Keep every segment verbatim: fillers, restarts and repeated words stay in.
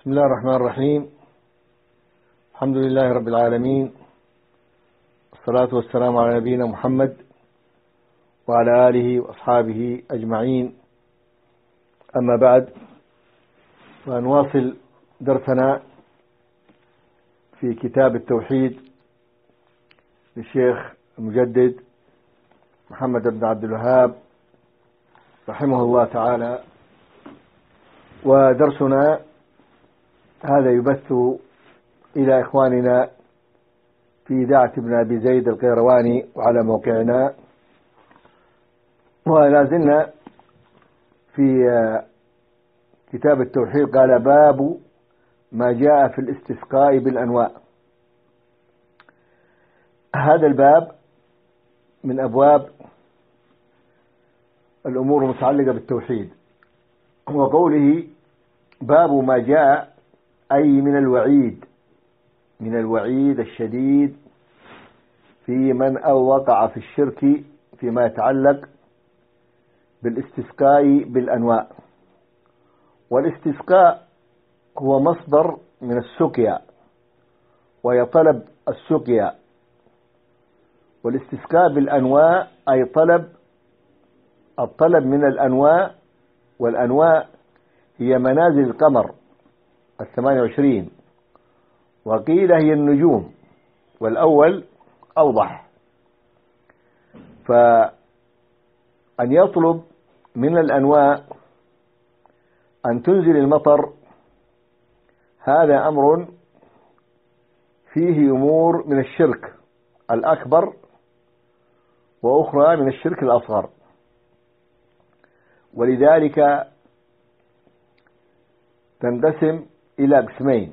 بسم الله الرحمن الرحيم. الحمد لله رب العالمين، والصلاة والسلام على نبينا محمد وعلى آله وأصحابه أجمعين. أما بعد، فنواصل درسنا في كتاب التوحيد للشيخ المجدد محمد بن عبد الوهاب رحمه الله تعالى. ودرسنا هذا يبث إلى إخواننا في إذاعة ابن أبي زيد القيرواني وعلى موقعنا، ولا زلنا في كتاب التوحيد. قال: باب ما جاء في الاستسقاء بالأنواع. هذا الباب من أبواب الأمور المتعلقة بالتوحيد، وقوله باب ما جاء أي من الوعيد من الوعيد الشديد في من أو وقع في الشرك فيما يتعلق بالاستسقاء بالأنواع. والاستسقاء هو مصدر من السقيا، وهي طلب السقيا. والاستسقاء بالأنواع أي طلب الطلب من الأنواع، والأنواع هي منازل القمر الثمانية وعشرين، وقيل هي النجوم، والأول أوضح. فأن يطلب من الأنواع أن تنزل المطر، هذا أمر فيه أمور من الشرك الأكبر وأخرى من الشرك الأصغر. ولذلك تنقسم إلى قسمين.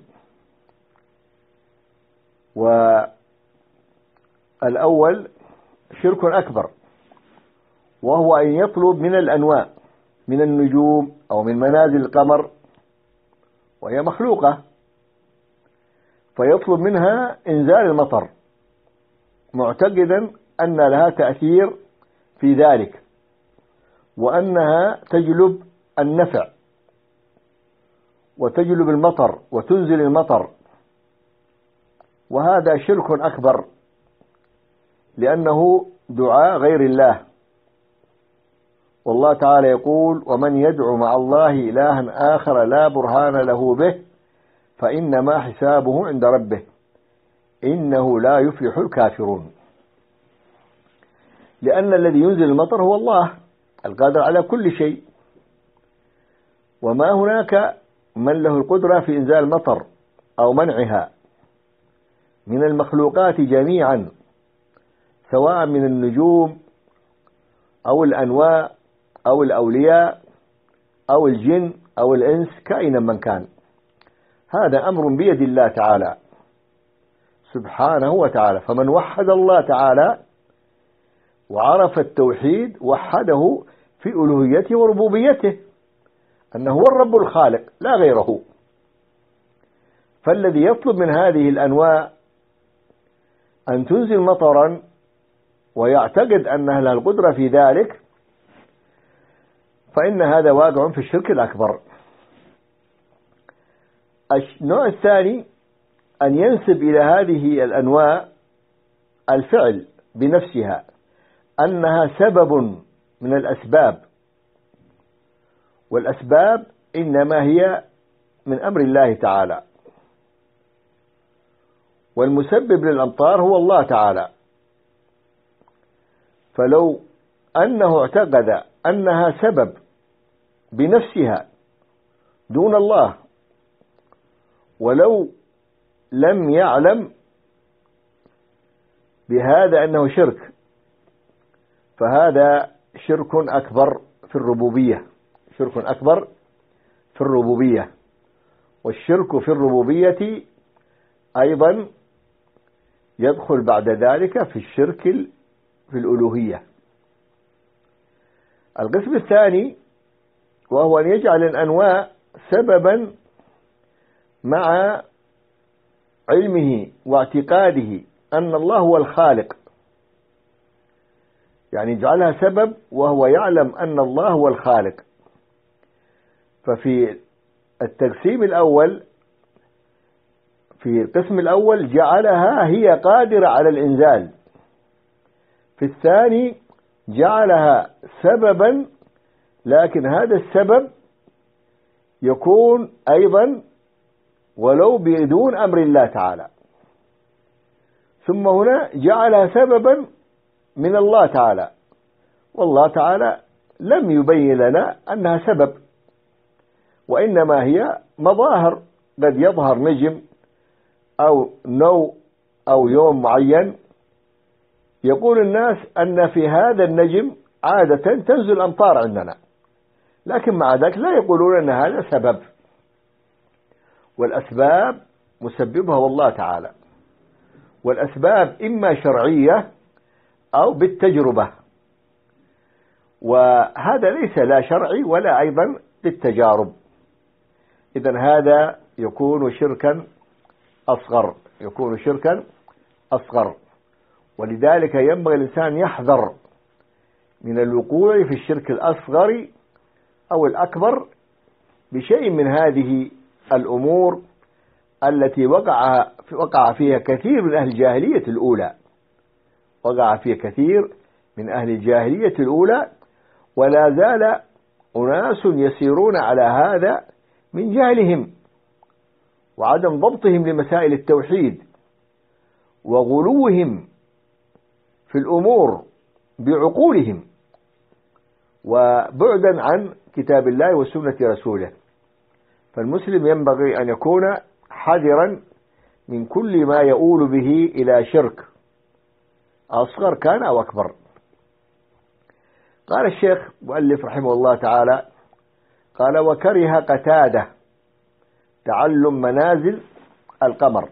والأول شرك أكبر، وهو أن يطلب من الأنواع من النجوم أو من منازل القمر، وهي مخلوقة، فيطلب منها إنزال المطر معتقدا أن لها تأثير في ذلك، وأنها تجلب النفع وتجلب المطر وتنزل المطر. وهذا شرك أكبر، لأنه دعاء غير الله. والله تعالى يقول: ومن يدعو مع الله إلها آخر لا برهان له به فإنما حسابه عند ربه إنه لا يفلح الكافرون. لأن الذي ينزل المطر هو الله القادر على كل شيء، وما هناك من له القدرة في إنزال المطر أو منعها من المخلوقات جميعا، سواء من النجوم أو الأنواع أو الأولياء أو الجن أو الإنس، كائنا من كان. هذا أمر بيد الله تعالى سبحانه وتعالى. فمن وحد الله تعالى وعرف التوحيد وحده في ألوهيته وربوبيته، أنه هو الرب الخالق لا غيره. فالذي يطلب من هذه الأنواع أن تنزل مطرا ويعتقد أنها لها القدرة في ذلك، فإن هذا واقع في الشرك الأكبر. النوع الثاني أن ينسب إلى هذه الأنواع الفعل بنفسها، أنها سبب من الأسباب، والأسباب إنما هي من أمر الله تعالى، والمسبب للأمطار هو الله تعالى. فلو أنه اعتقد أنها سبب بنفسها دون الله، ولو لم يعلم بهذا أنه شرك، فهذا شرك أكبر في الربوبية شرك أكبر في الربوبية. والشرك في الربوبية أيضا يدخل بعد ذلك في الشرك في الألوهية. القسم الثاني وهو أن يجعل الأنواع سببا مع علمه واعتقاده أن الله هو الخالق، يعني يجعلها سبب وهو يعلم أن الله هو الخالق. ففي التقسيم الأول في القسم الأول جعلها هي قادرة على الإنزال، في الثاني جعلها سببا، لكن هذا السبب يكون أيضا ولو بدون أمر الله تعالى. ثم هنا جعلها سببا من الله تعالى، والله تعالى لم يبين لنا أنها سبب، وإنما هي مظاهر، قد يظهر نجم أو نو أو يوم معين يقول الناس أن في هذا النجم عادة تنزل أمطار عندنا، لكن مع ذلك لا يقولون أن هذا سبب، والأسباب مسببها والله تعالى، والأسباب إما شرعية أو بالتجربة، وهذا ليس لا شرعي ولا أيضا بالتجارب. إذن هذا يكون شركا أصغر، يكون شركا أصغر، ولذلك ينبغي الإنسان يحذر من الوقوع في الشرك الأصغر أو الأكبر بشيء من هذه الأمور التي وقع وقع فيها كثير من أهل الجاهلية الأولى، وقع فيها كثير من أهل الجاهلية الأولى، ولا زال أناس يسيرون على هذا من جهلهم وعدم ضبطهم لمسائل التوحيد وغلوهم في الأمور بعقولهم وبعدا عن كتاب الله وسنة رسوله. فالمسلم ينبغي أن يكون حذرا من كل ما يؤول به إلى شرك أصغر كان أو أكبر. قال الشيخ مؤلف رحمه الله تعالى قال: وكره قتادة تعلم منازل القمر.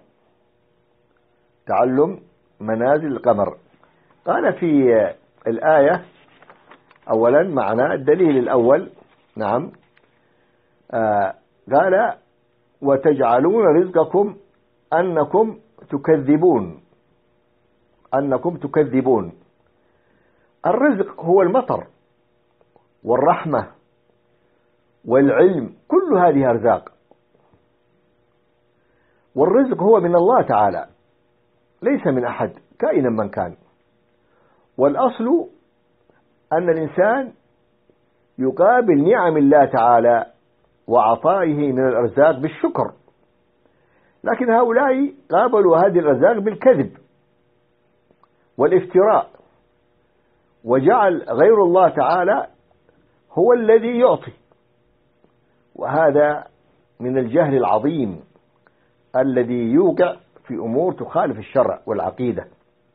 تعلم منازل القمر. قال في الآية أولا معنى الدليل الأول، نعم، آه قال: وتجعلون رزقكم أنكم تكذبون. أنكم تكذبون. الرزق هو المطر والرحمة والعلم، كل هذه أرزاق، والرزق هو من الله تعالى ليس من أحد كائنا من كان. والأصل أن الإنسان يقابل نعم الله تعالى وعطائه من الأرزاق بالشكر، لكن هؤلاء قابلوا هذه الأرزاق بالكذب والافتراء، وجعل غير الله تعالى هو الذي يعطي، وهذا من الجهل العظيم الذي يوقع في أمور تخالف الشرع والعقيدة.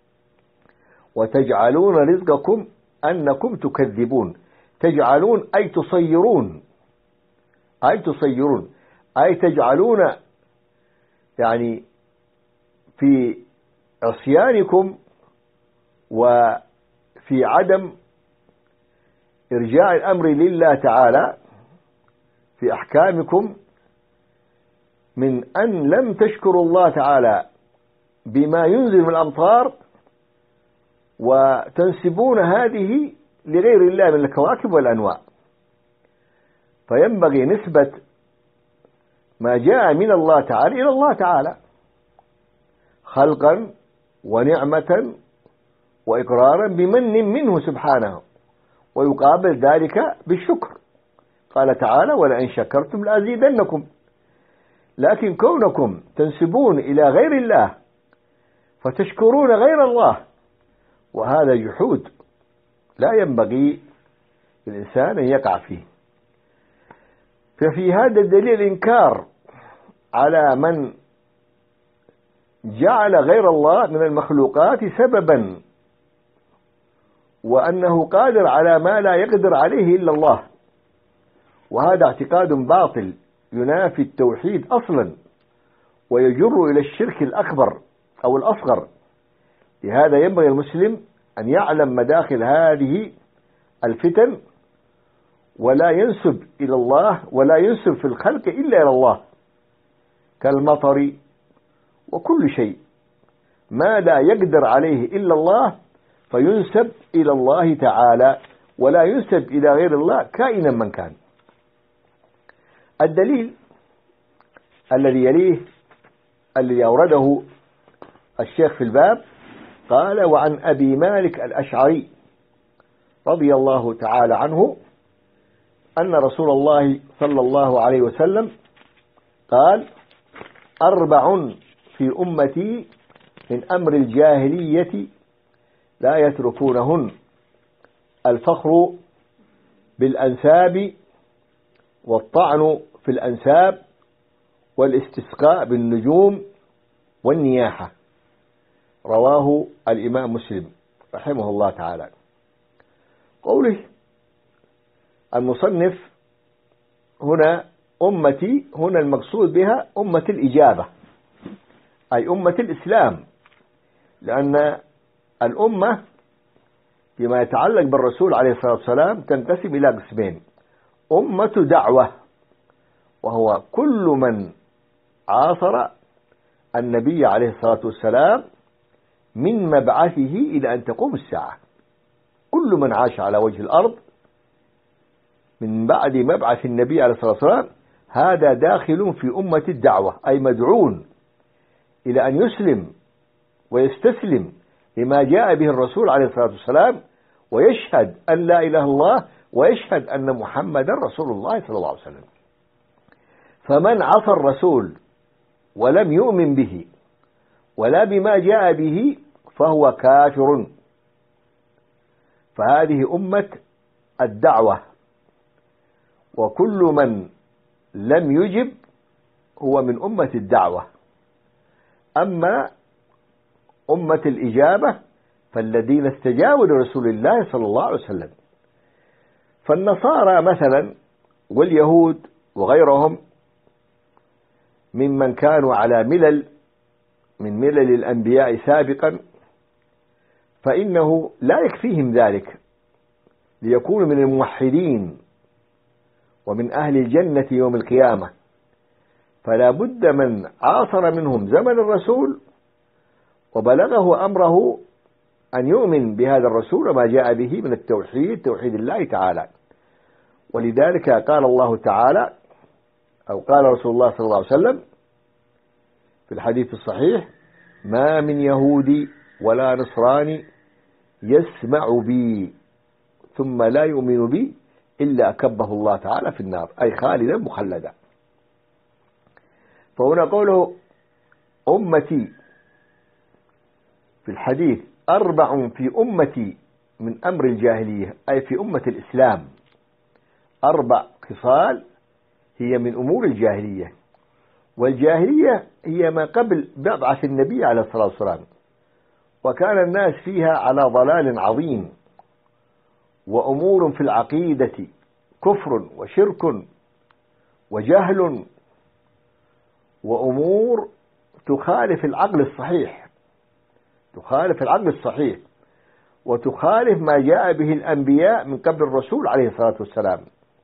وتجعلون رزقكم أنكم تكذبون. تجعلون أي تصيرون، أي تصيرون أي تجعلون يعني في عصيانكم وفي عدم إرجاع الأمر لله تعالى في أحكامكم، من أن لم تشكروا الله تعالى بما ينزل من الأمطار وتنسبون هذه لغير الله من الكواكب والأنواع. فينبغي نسبة ما جاء من الله تعالى إلى الله تعالى خلقا ونعمة وإقرارا بمن منه سبحانه، ويقابل ذلك بالشكر. قال تعالى: ولئن شكرتم لأزيدنكم. لكن كونكم تنسبون إلى غير الله فتشكرون غير الله، وهذا جحود لا ينبغي للإنسان أن يقع فيه. ففي هذا الدليل إنكار على من جعل غير الله من المخلوقات سببا، وأنه قادر على ما لا يقدر عليه إلا الله، وهذا اعتقاد باطل ينافي التوحيد أصلا ويجر إلى الشرك الأكبر أو الأصغر. لهذا ينبغي المسلم أن يعلم مداخل هذه الفتن، ولا ينسب إلى الله ولا ينسب في الخلق إلا إلى الله، كالمطر وكل شيء ما لا يقدر عليه إلا الله فينسب إلى الله تعالى، ولا ينسب إلى غير الله كائنا من كان. الدليل الذي يليه الذي أورده الشيخ في الباب قال: وعن أبي مالك الأشعري رضي الله تعالى عنه أن رسول الله صلى الله عليه وسلم قال: أربع في أمتي من أمر الجاهلية لا يتركونهن: الفخر بالأنساب، والطعن في الأنساب، والاستسقاء بالنجوم، والنياحة. رواه الإمام مسلم رحمه الله تعالى. قوله المصنف هنا أمتي، هنا المقصود بها أمة الإجابة، أي أمة الإسلام، لأن الأمة فيما يتعلق بالرسول عليه الصلاة والسلام تنقسم إلى قسمين: أمة دعوة، وهو كل من عاصر النبي عليه الصلاة والسلام من مبعثه إلى أن تقوم الساعة، كل من عاش على وجه الأرض من بعد مبعث النبي عليه الصلاة والسلام هذا داخل في أمة الدعوة، أي مدعون إلى أن يسلم ويستسلم لما جاء به الرسول عليه الصلاة والسلام، ويشهد أن لا إله إلا الله، ويشهد أن محمدا رسول الله صلى الله عليه وسلم. فمن عصى الرسول ولم يؤمن به ولا بما جاء به فهو كافر. فهذه أمة الدعوة، وكل من لم يجب هو من أمة الدعوة. أما أمة الإجابة فالذين استجابوا لرسول الله صلى الله عليه وسلم، فالنصارى مثلا واليهود وغيرهم ممن كانوا على ملل من ملل الأنبياء سابقا، فإنه لا يكفيهم ذلك ليكونوا من الموحدين ومن أهل الجنة يوم القيامة، فلا بد من عاصر منهم زمن الرسول وبلغه أمره أن يؤمن بهذا الرسول وما جاء به من التوحيد، توحيد الله تعالى. ولذلك قال الله تعالى أو قال رسول الله صلى الله عليه وسلم في الحديث الصحيح: ما من يهودي ولا نصراني يسمع بي ثم لا يؤمن بي إلا أكبه الله تعالى في النار، أي خالدا مخلدا. فهنا قوله أمتي في الحديث أربع في أمتي من أمر الجاهلية، أي في أمة الإسلام، أربع خصال هي من أمور الجاهلية. والجاهلية هي ما قبل مبعث النبي عليه الصلاة والسلام، وكان الناس فيها على ضلال عظيم، وأمور في العقيدة كفر وشرك وجهل، وأمور تخالف العقل الصحيح، تخالف العقل الصحيح وتخالف ما جاء به الأنبياء من قبل الرسول عليه الصلاة والسلام،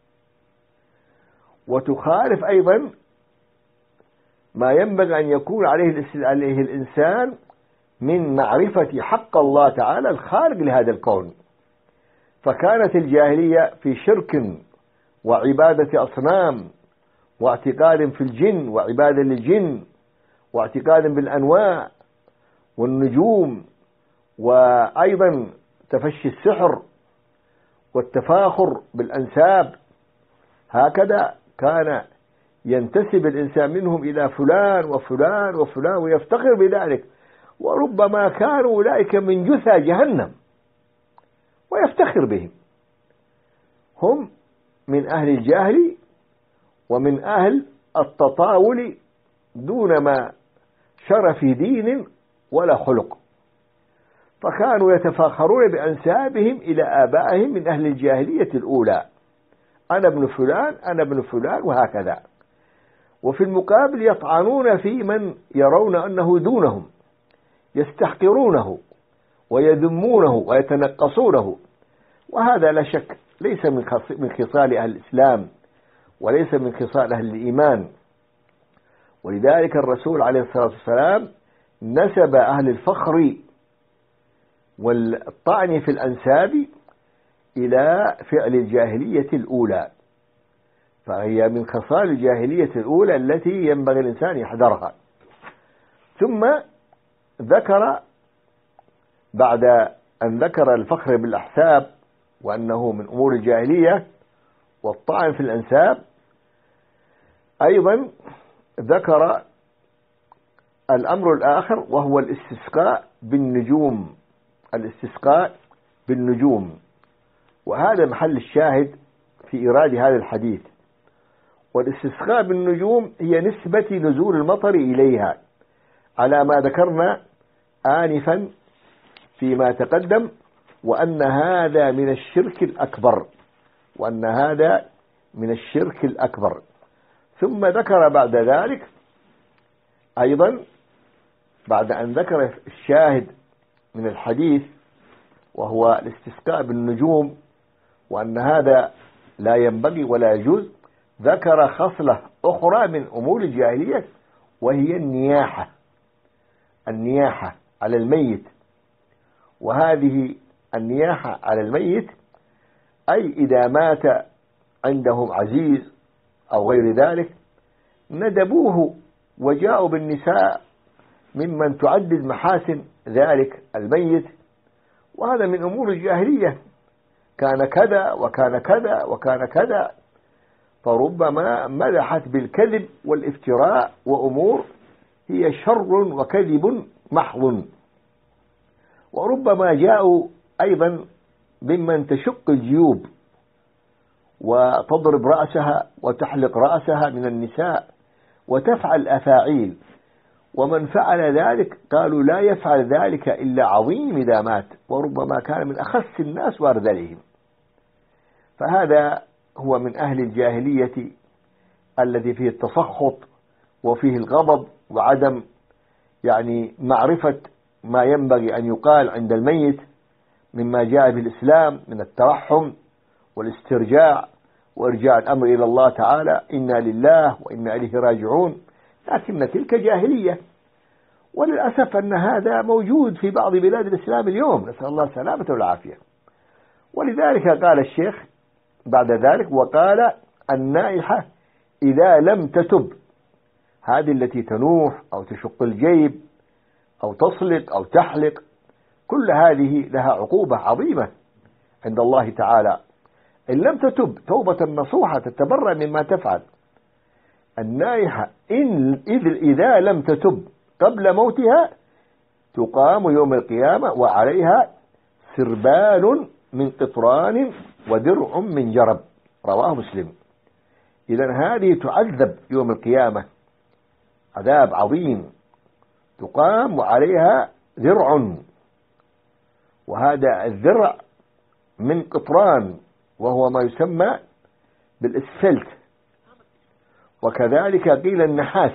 وتخالف أيضا ما ينبغي أن يكون عليه عليه الإنسان من معرفة حق الله تعالى الخالق لهذا الكون. فكانت الجاهلية في شرك وعبادة أصنام واعتقاد في الجن وعبادة للجن واعتقاد بالأنواع والنجوم، وأيضا تفشي السحر والتفاخر بالأنساب. هكذا كان ينتسب الإنسان منهم إلى فلان وفلان وفلان ويفتخر بذلك، وربما كانوا أولئك من جثى جهنم ويفتخر بهم. هم من أهل الجهل ومن أهل التطاول دون ما شرف دين ولا خلق، فكانوا يتفاخرون بأنسابهم إلى آبائهم من أهل الجاهلية الأولى: أنا ابن فلان أنا ابن فلان، وهكذا. وفي المقابل يطعنون في من يرون أنه دونهم، يستحقرونه ويذمونه ويتنقصونه، وهذا لا شك ليس من خصال أهل الإسلام وليس من خصال أهل الإيمان. ولذلك الرسول عليه الصلاة والسلام نسب أهل الفخر والطعن في الأنساب إلى فعل الجاهلية الأولى، فهي من خصال الجاهلية الأولى التي ينبغي الإنسان يحذرها. ثم ذكر بعد أن ذكر الفخر بالأحساب وأنه من أمور الجاهلية والطعن في الأنساب، أيضا ذكر الأمر الآخر وهو الاستسقاء بالنجوم، الاستسقاء بالنجوم، وهذا محل الشاهد في إيراد هذا الحديث. والاستسقاء بالنجوم هي نسبة نزول المطر إليها على ما ذكرنا آنفا فيما تقدم، وأن هذا من الشرك الأكبر، وأن هذا من الشرك الأكبر. ثم ذكر بعد ذلك أيضا بعد أن ذكر الشاهد من الحديث وهو الاستسقاء بالنجوم وأن هذا لا ينبغي ولا يجوز، ذكر خصلة أخرى من أمور الجاهلية وهي النياحة، النياحة على الميت. وهذه النياحة على الميت أي إذا مات عندهم عزيز أو غير ذلك ندبوه وجاءوا بالنساء ممن تعدد محاسن ذلك الميت، وهذا من أمور الجاهلية، كان كذا وكان كذا وكان كذا، فربما مدحت بالكذب والافتراء وأمور هي شر وكذب محض. وربما جاءوا أيضا ممن تشق الجيوب وتضرب رأسها وتحلق رأسها من النساء وتفعل أفاعيل، ومن فعل ذلك قالوا لا يفعل ذلك إلا عظيم إذا مات، وربما كان من أخس الناس وأرذلهم. فهذا هو من أهل الجاهلية الذي فيه التسخط وفيه الغضب وعدم يعني معرفة ما ينبغي أن يقال عند الميت مما جاء بالإسلام من الترحم والاسترجاع وإرجاع الأمر إلى الله تعالى، إنا لله وإنا إليه راجعون. لكن تلك جاهلية، وللأسف أن هذا موجود في بعض بلاد الإسلام اليوم، نسأل الله السلامة والعافية. ولذلك قال الشيخ بعد ذلك وقال النائحة إذا لم تتب، هذه التي تنوح أو تشق الجيب أو تصلق أو تحلق، كل هذه لها عقوبة عظيمة عند الله تعالى إن لم تتب توبة نصوحة تتبرأ مما تفعل. النائحة إن إذا لم تتب قبل موتها تقام يوم القيامة وعليها سربال من قطران ودرع من جرب، رواه مسلم. إذن هذه تعذب يوم القيامة عذاب عظيم، تقام وعليها ذرع، وهذا الذرع من قطران وهو ما يسمى بالإسفلت، وكذلك قيل النحاس،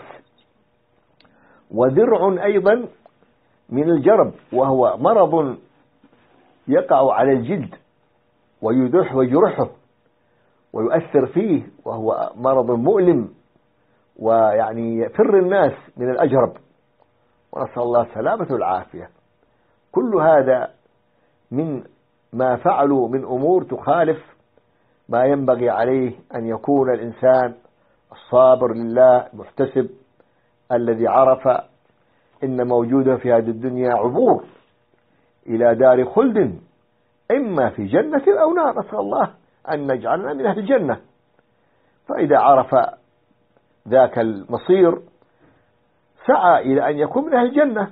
ودرع أيضا من الجرب وهو مرض يقع على الجلد ويدح ويجرحه ويؤثر فيه، وهو مرض مؤلم ويعني يفر الناس من الأجرب، ونسأل الله السلامة والعافية. كل هذا من ما فعلوا من أمور تخالف ما ينبغي عليه أن يكون الإنسان الصابر لله محتسب الذي عرف إن موجوده في هذه الدنيا عبور إلى دار خلد إما في جنة أو نار، نسأل الله أن نجعلنا من أهل الجنة. فإذا عرف ذاك المصير سعى إلى أن يكون من أهل الجنة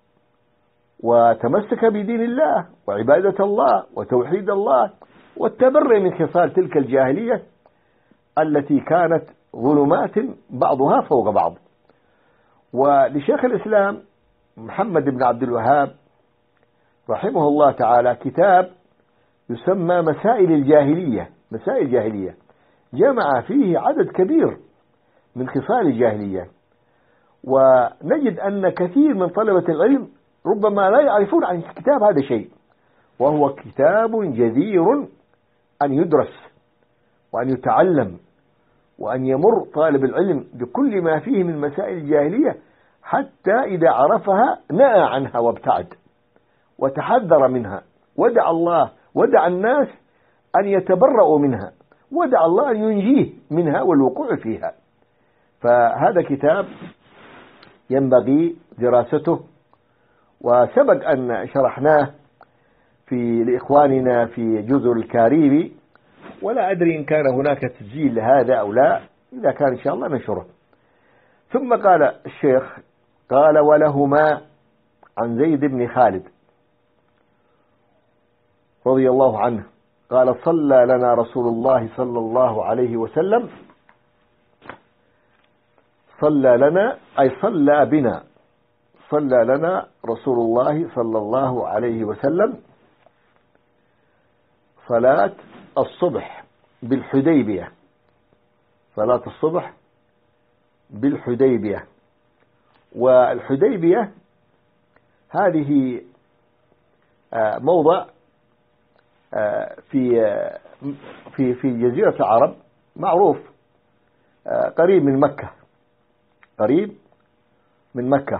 وتمسك بدين الله وعبادة الله وتوحيد الله والتبرئ من خصال تلك الجاهلية التي كانت ظلمات بعضها فوق بعض. ولشيخ الإسلام محمد بن عبد الوهاب رحمه الله تعالى كتاب يسمى مسائل الجاهلية، مسائل الجاهلية، جمع فيه عدد كبير من خصال الجاهلية. ونجد أن كثير من طلبة العلم ربما لا يعرفون عن الكتاب هذا شيء، وهو كتاب جدير أن يدرس وأن يتعلم وأن يمر طالب العلم بكل ما فيه من مسائل الجاهلية حتى إذا عرفها نأى عنها وابتعد وتحذر منها، ودع الله ودع الناس أن يتبرؤوا منها، ودع الله أن ينجيه منها والوقوع فيها. فهذا كتاب ينبغي دراسته، وسبق أن شرحناه في لإخواننا في جزر الكاريبي، ولا أدري إن كان هناك تسجيل لهذا أو لا، إذا كان إن شاء الله ننشره. ثم قال الشيخ قال ولهما عن زيد بن خالد رضي الله عنه قال صلى لنا رسول الله صلى الله عليه وسلم، صلى لنا أي صلى بنا، صلى لنا رسول الله صلى الله عليه وسلم صلاة الصبح بالحديبية، صلاة الصبح بالحديبية. والحديبية هذه موضع في في في جزيرة العرب معروف، قريب من مكة، قريب من مكة.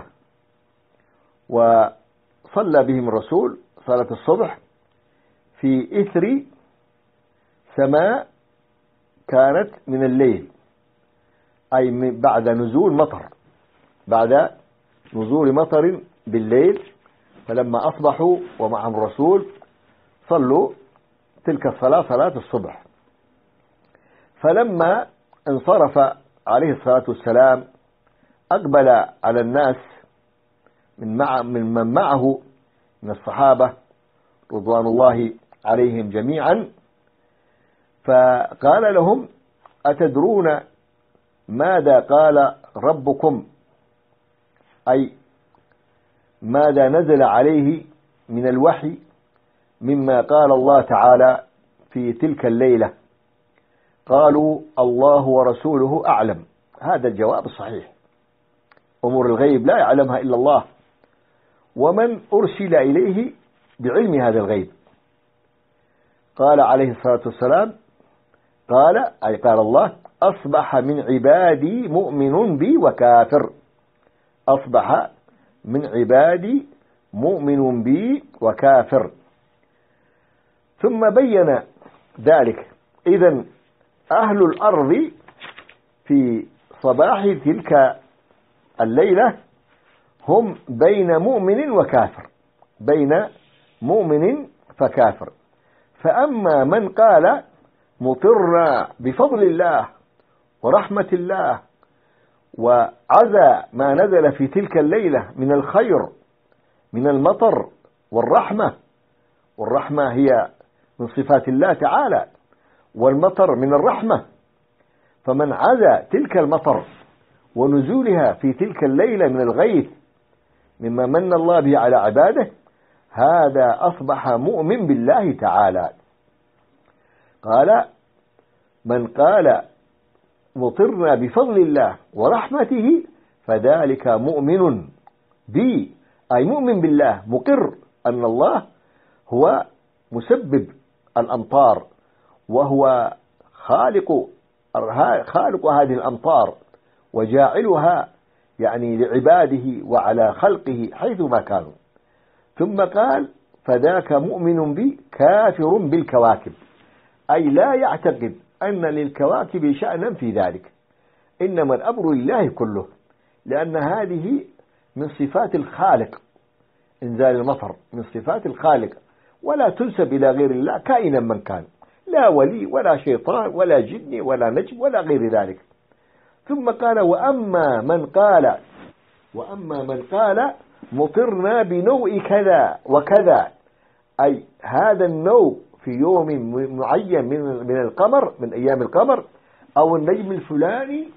وصلى بهم الرسول صلاة الصبح في إثر سماء كانت من الليل، أي بعد نزول مطر، بعد نزول مطر بالليل. فلما أصبحوا ومعهم الرسول صلوا تلك الصلاة، صلاة الصبح. فلما انصرف عليه الصلاة والسلام أقبل على الناس من مع من من معه من الصحابة رضوان الله عليهم جميعا، فقال لهم أتدرون ماذا قال ربكم؟ أي ماذا نزل عليه من الوحي مما قال الله تعالى في تلك الليلة؟ قالوا الله ورسوله أعلم. هذا الجواب الصحيح، أمور الغيب لا يعلمها إلا الله، ومن أرسل إليه بعلم هذا الغيب. قال عليه الصلاة والسلام قال أي قال الله أصبح من عبادي مؤمن بي وكافر، أصبح من عبادي مؤمن بي وكافر. ثم بين ذلك. إذن أهل الأرض في صباح تلك الليلة هم بين مؤمن وكافر، بين مؤمن فكافر. فأما من قال مطرنا بفضل الله ورحمة الله وعزى ما نزل في تلك الليلة من الخير من المطر والرحمة، والرحمة هي من صفات الله تعالى، والمطر من الرحمة. فمن عزى تلك المطر ونزولها في تلك الليلة من الغيث مما من الله به على عباده، هذا أصبح مؤمن بالله تعالى. قال من قال مطرنا بفضل الله ورحمته فذلك مؤمن بي، أي مؤمن بالله، مقر أن الله هو مسبب الأمطار، وهو خالق خالق هذه الأمطار وجاعلها يعني لعباده وعلى خلقه حيثما كانوا. ثم قال فذاك مؤمن بي كافر بالكواكب، أي لا يعتقد أن للكواكب شأنا في ذلك، إنما الأمر لله كله، لأن هذه من صفات الخالق، إنزال المطر من صفات الخالق، ولا تنسب إلى غير الله كائنا من كان، لا ولي ولا شيطان ولا جن ولا نجم ولا غير ذلك. ثم قال وأما من قال وأما من قال مطرنا بنوء كذا وكذا، أي هذا النوء في يوم معين من من القمر، من أيام القمر، أو النجم الفلاني،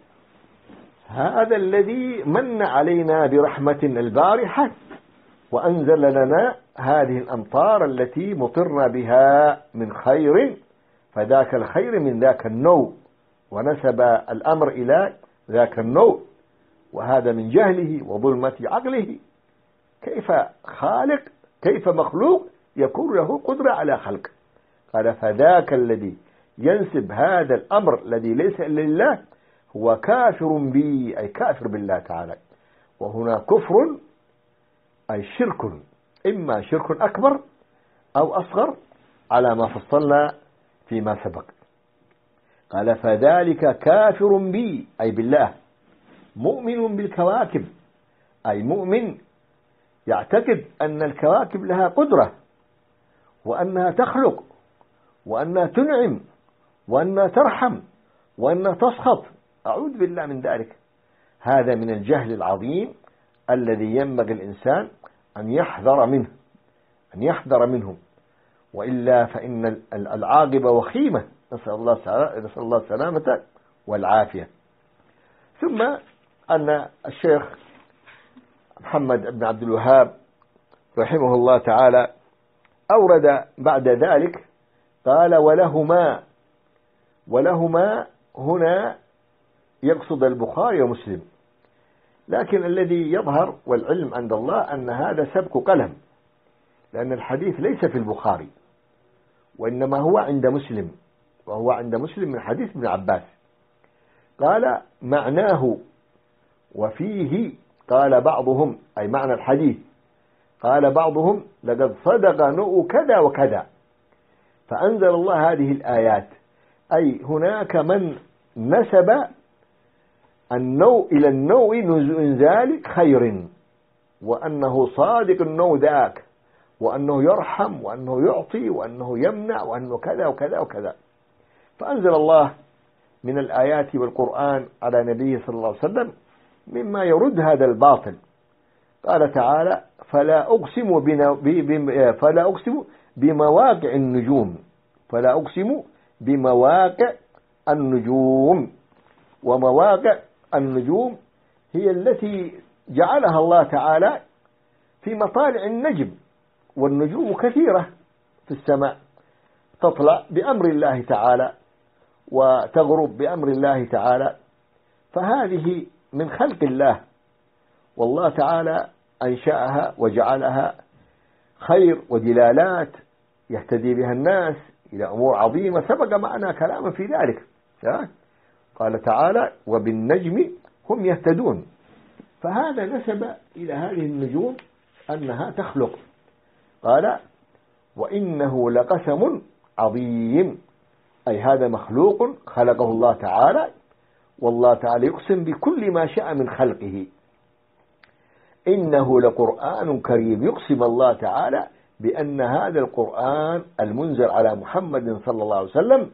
هذا الذي من علينا برحمة البارحة وأنزل لنا هذه الأمطار التي مطرنا بها من خير، فذاك الخير من ذاك النوء، ونسب الأمر إلى ذاك النوء، وهذا من جهله وظلمة عقله. كيف خالق كيف مخلوق يكون له قدرة على خلق؟ قال فذاك الذي ينسب هذا الأمر الذي ليس إلا لله هو كافر بي، أي كافر بالله تعالى. وهنا كفر أي شرك، إما شرك أكبر أو أصغر على ما فصلنا فيما سبق. قال فذلك كافر بي أي بالله، مؤمن بالكواكب، أي مؤمن يعتقد أن الكواكب لها قدرة، وأنها تخلق، وأنها تنعم، وأنها ترحم، وأنها تسخط. أعوذ بالله من ذلك. هذا من الجهل العظيم الذي ينبغي الإنسان أن يحذر منه، أن يحذر منه، وإلا فإن العاقبة وخيمة. نسأل الله نسأل الله السلامة والعافية. ثم أن الشيخ محمد بن عبد الوهاب رحمه الله تعالى أورد بعد ذلك قال: ولهما ولهما هنا يقصد البخاري ومسلم، لكن الذي يظهر والعلم عند الله أن هذا سبق قلم، لأن الحديث ليس في البخاري، وإنما هو عند مسلم، وهو عند مسلم من حديث ابن عباس. قال: معناه وفيه قال بعضهم، أي معنى الحديث، قال بعضهم: لقد صدق نوء كذا وكذا، فأنزل الله هذه الآيات. أي هناك من نسب النوء إلى النوء إنزال خير، وأنه صادق النوء ذاك، وأنه يرحم، وأنه يعطي، وأنه يمنع، وأنه كذا وكذا وكذا. فأنزل الله من الآيات والقرآن على نبيه صلى الله عليه وسلم مما يرد هذا الباطل. قال تعالى: فلا أقسم بنا... فلا أقسم بمواقع النجوم فلا أقسم بمواقع النجوم ومواقع النجوم هي التي جعلها الله تعالى في مطالع النجم، والنجوم كثيرة في السماء تطلع بأمر الله تعالى وتغرب بأمر الله تعالى، فهذه من خلق الله، والله تعالى أنشأها وجعلها خير ودلالات يهتدي بها الناس إلى أمور عظيمة، سبق معنا كلاما في ذلك. قال تعالى: وبالنجم هم يهتدون. فهذا نسب إلى هذه النجوم أنها تخلق. قال: وإنه لقسم عظيم، أي هذا مخلوق خلقه الله تعالى، والله تعالى يقسم بكل ما شاء من خلقه. إنه لقرآن كريم، يقسم الله تعالى بأن هذا القرآن المنزل على محمد صلى الله عليه وسلم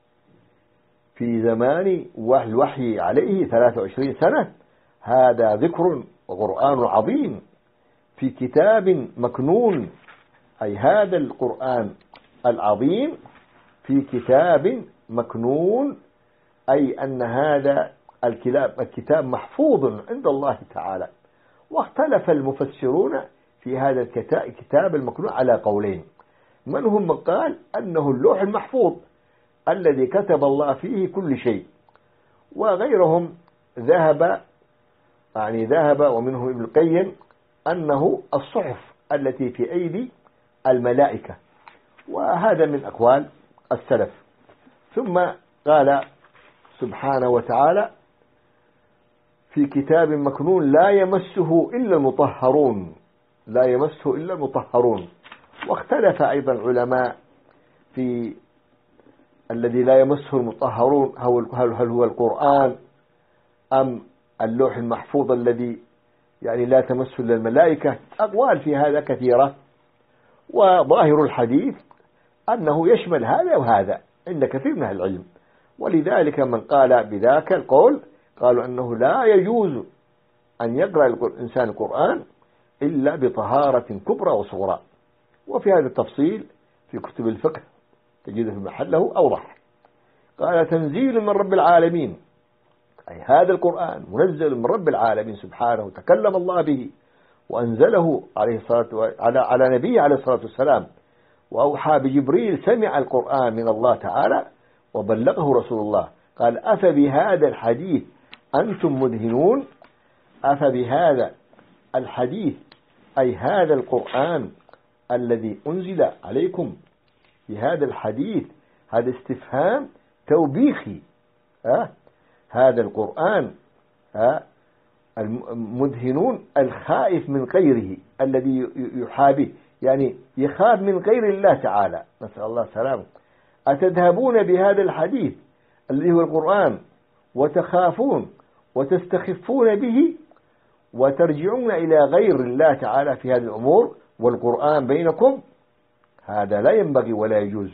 في زمان الوحي عليه ثلاث وعشرين سنة، هذا ذكر وقرآن عظيم في كتاب مكنون، أي هذا القرآن العظيم في كتاب مكنون، أي أن هذا الكتاب محفوظ عند الله تعالى. واختلف المفسرون في هذا الكتاب المكنون على قولين. من هم من قال أنه اللوح المحفوظ الذي كتب الله فيه كل شيء، وغيرهم ذهب يعني ذهب ومنهم ابن القيم أنه الصحف التي في أيدي الملائكة، وهذا من أقوال السلف. ثم قال سبحانه وتعالى: في كتاب مكنون لا يمسه إلا المطهرون، لا يمسه إلا المطهرون. واختلف أيضا العلماء في الذي لا يمسه المطهرون، هل هو القرآن أم اللوح المحفوظ الذي يعني لا تمسه إلا الملائكة. أقوال في هذا كثيرة، وظاهر الحديث أنه يشمل هذا وهذا عند كثير من العلم. ولذلك من قال بذاك القول قالوا أنه لا يجوز أن يقرأ الإنسان القرآن إلا بطهارة كبرى وصغرى. وفي هذا التفصيل في كتب الفقه تجده في محله أوضح. قال: تنزيل من رب العالمين، أي هذا القرآن منزل من رب العالمين سبحانه، وتكلم الله به وأنزله عليه الصلاة على على نبيه عليه الصلاة والسلام، وأوحى بجبريل سمع القرآن من الله تعالى وبلغه رسول الله. قال: أفبهذا الحديث أنتم مدهنون. أفبهذا الحديث أي هذا القرآن الذي أنزل عليكم بهذا الحديث، هذا استفهام توبيخي. أه؟ هذا القرآن أه؟ المدهنون الخائف من غيره الذي يحابه، يعني يخاف من غير الله تعالى، نسأل الله السلامة. أتذهبون بهذا الحديث الذي هو القرآن وتخافون وتستخفون به وترجعون إلى غير الله تعالى في هذه الأمور والقرآن بينكم، هذا لا ينبغي ولا يجوز.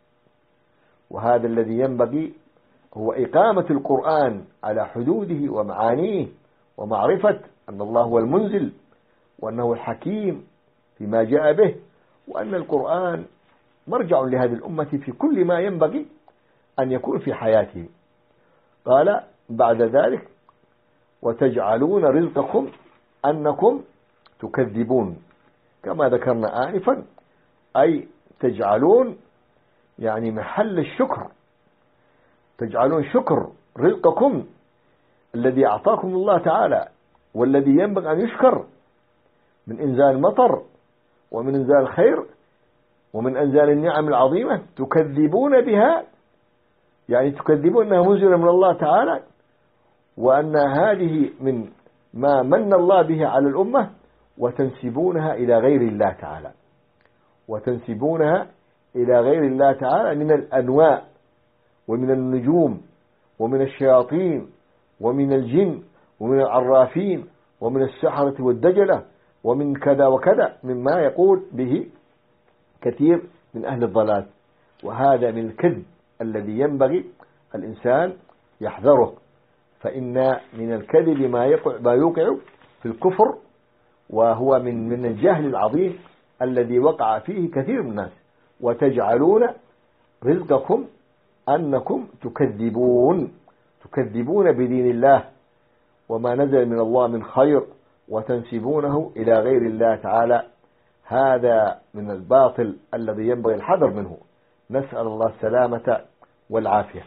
وهذا الذي ينبغي هو إقامة القرآن على حدوده ومعانيه، ومعرفة أن الله هو المنزل، وأنه الحكيم فيما جاء به، وأن القرآن مرجع لهذه الأمة في كل ما ينبغي أن يكون في حياته. قال بعد ذلك: وتجعلون رزقكم أنكم تكذبون، كما ذكرنا آنفا، أي تجعلون يعني محل الشكر، تجعلون شكر رزقكم الذي أعطاكم الله تعالى والذي ينبغي أن يشكر من إنزال المطر ومن إنزال الخير ومن إنزال النعم العظيمة، تكذبون بها، يعني تكذبون أنها منزلة من الله تعالى، وأن هذه من ما من الله به على الأمة، وتنسبونها إلى غير الله تعالى، وتنسبونها إلى غير الله تعالى من الأنواع ومن النجوم ومن الشياطين ومن الجن ومن العرافين ومن السحرة والدجلة ومن كذا وكذا مما يقول به كثير من أهل الضلال. وهذا من الكذب الذي ينبغي الإنسان يحذره، فإن من الكذب ما يقع, ما يوقع في الكفر، وهو من من الجهل العظيم الذي وقع فيه كثير من الناس. وتجعلون رزقكم أنكم تكذبون، تكذبون بدين الله وما نزل من الله من خير، وتنسبونه إلى غير الله تعالى. هذا من الباطل الذي ينبغي الحذر منه، نسأل الله السلامة والعافية.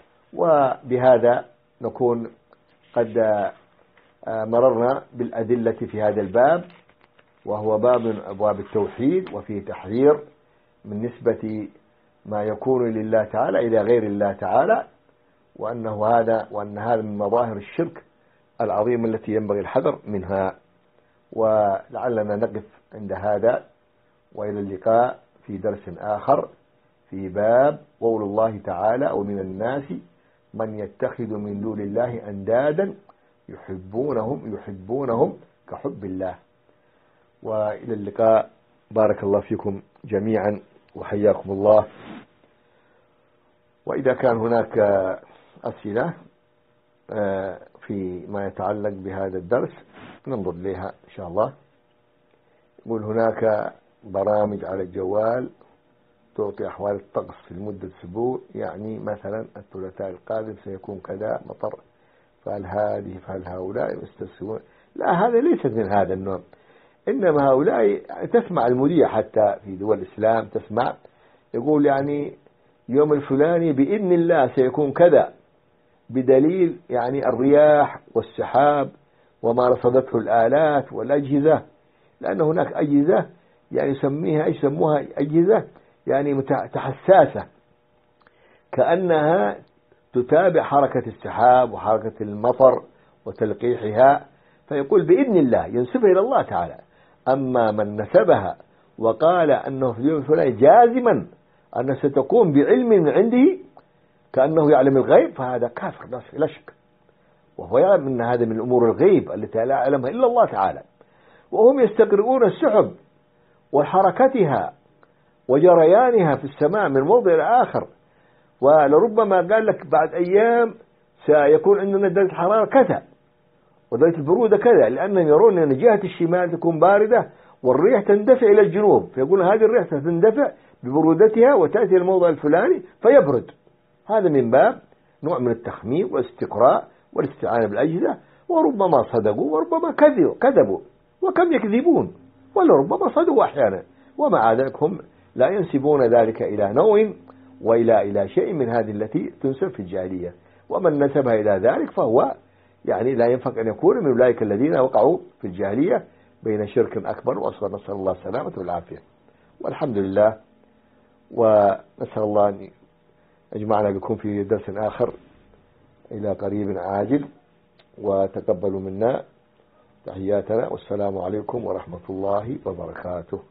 وبهذا نكون قد مررنا بالأدلة في هذا الباب، وهو باب من أبواب التوحيد، وفيه تحذير من نسبة ما يكون لله تعالى إلى غير الله تعالى، وأنه هذا وأن هذا من مظاهر الشرك العظيمة التي ينبغي الحذر منها. ولعلنا نقف عند هذا، وإلى اللقاء في درس آخر في باب قول الله تعالى: ومن الناس من يتخذ من دون الله أندادا يحبونهم يحبونهم كحب الله. وإلى اللقاء، بارك الله فيكم جميعا وحياكم الله. وإذا كان هناك أسئلة في ما يتعلق بهذا الدرس ننظر إليها إن شاء الله. يقول: هناك برامج على الجوال تعطي أحوال الطقس في لمدة أسبوع، يعني مثلا الثلاثاء القادم سيكون كذا مطر، فهل هذه فهل هؤلاء يستسوون؟ لا، هذا ليست من هذا النوع. إنما هؤلاء تسمع المذيع حتى في دول الإسلام، تسمع يقول يعني يوم الفلاني بإذن الله سيكون كذا، بدليل يعني الرياح والسحاب وما رصدته الآلات والأجهزة، لأن هناك أجهزة يعني يسميها يسموها أجهزة يعني حساسة، كأنها تتابع حركة السحاب وحركة المطر وتلقيحها، فيقول بإذن الله، ينسبها إلى الله تعالى. أما من نسبها وقال أنه في اليوم الفلاني جازما أن ستكون بعلم من عنده كأنه يعلم الغيب، فهذا كافر لا شك، وهو يعلم أن هذا من الأمور الغيب التي لا يعلمها إلا الله تعالى. وهم يستقرؤون السحب وحركتها وجريانها في السماء من موضع إلى آخر، ولربما قال لك بعد أيام سيكون عندنا درجة حرارة كذا ودرجة البرودة كذا، لأنهم يرون أن جهة الشمال تكون باردة والريح تندفع إلى الجنوب، فيقول هذه الريح ستندفع ببرودتها وتأتي الموضع الفلاني فيبرد. هذا من باب نوع من التخمين والاستقراء والاستعانة بالأجهزة، وربما صدقوا وربما كذبوا كذبوا وكم يكذبون، ولربما صدقوا أحيانا، ومع ذلك هم لا ينسبون ذلك إلى نوع وإلى إلى شيء من هذه التي تنسب في الجاهلية. ومن نسبها إلى ذلك فهو يعني لا ينفع أن يكون من أولئك الذين وقعوا في الجاهلية بين شرك أكبر وأصغر، نسأل الله السلامة والعافية. والحمد لله، ونسأل الله أن يجمعنا بكم في درس آخر إلى قريب عاجل، وتقبلوا منا تحياتنا، والسلام عليكم ورحمة الله وبركاته.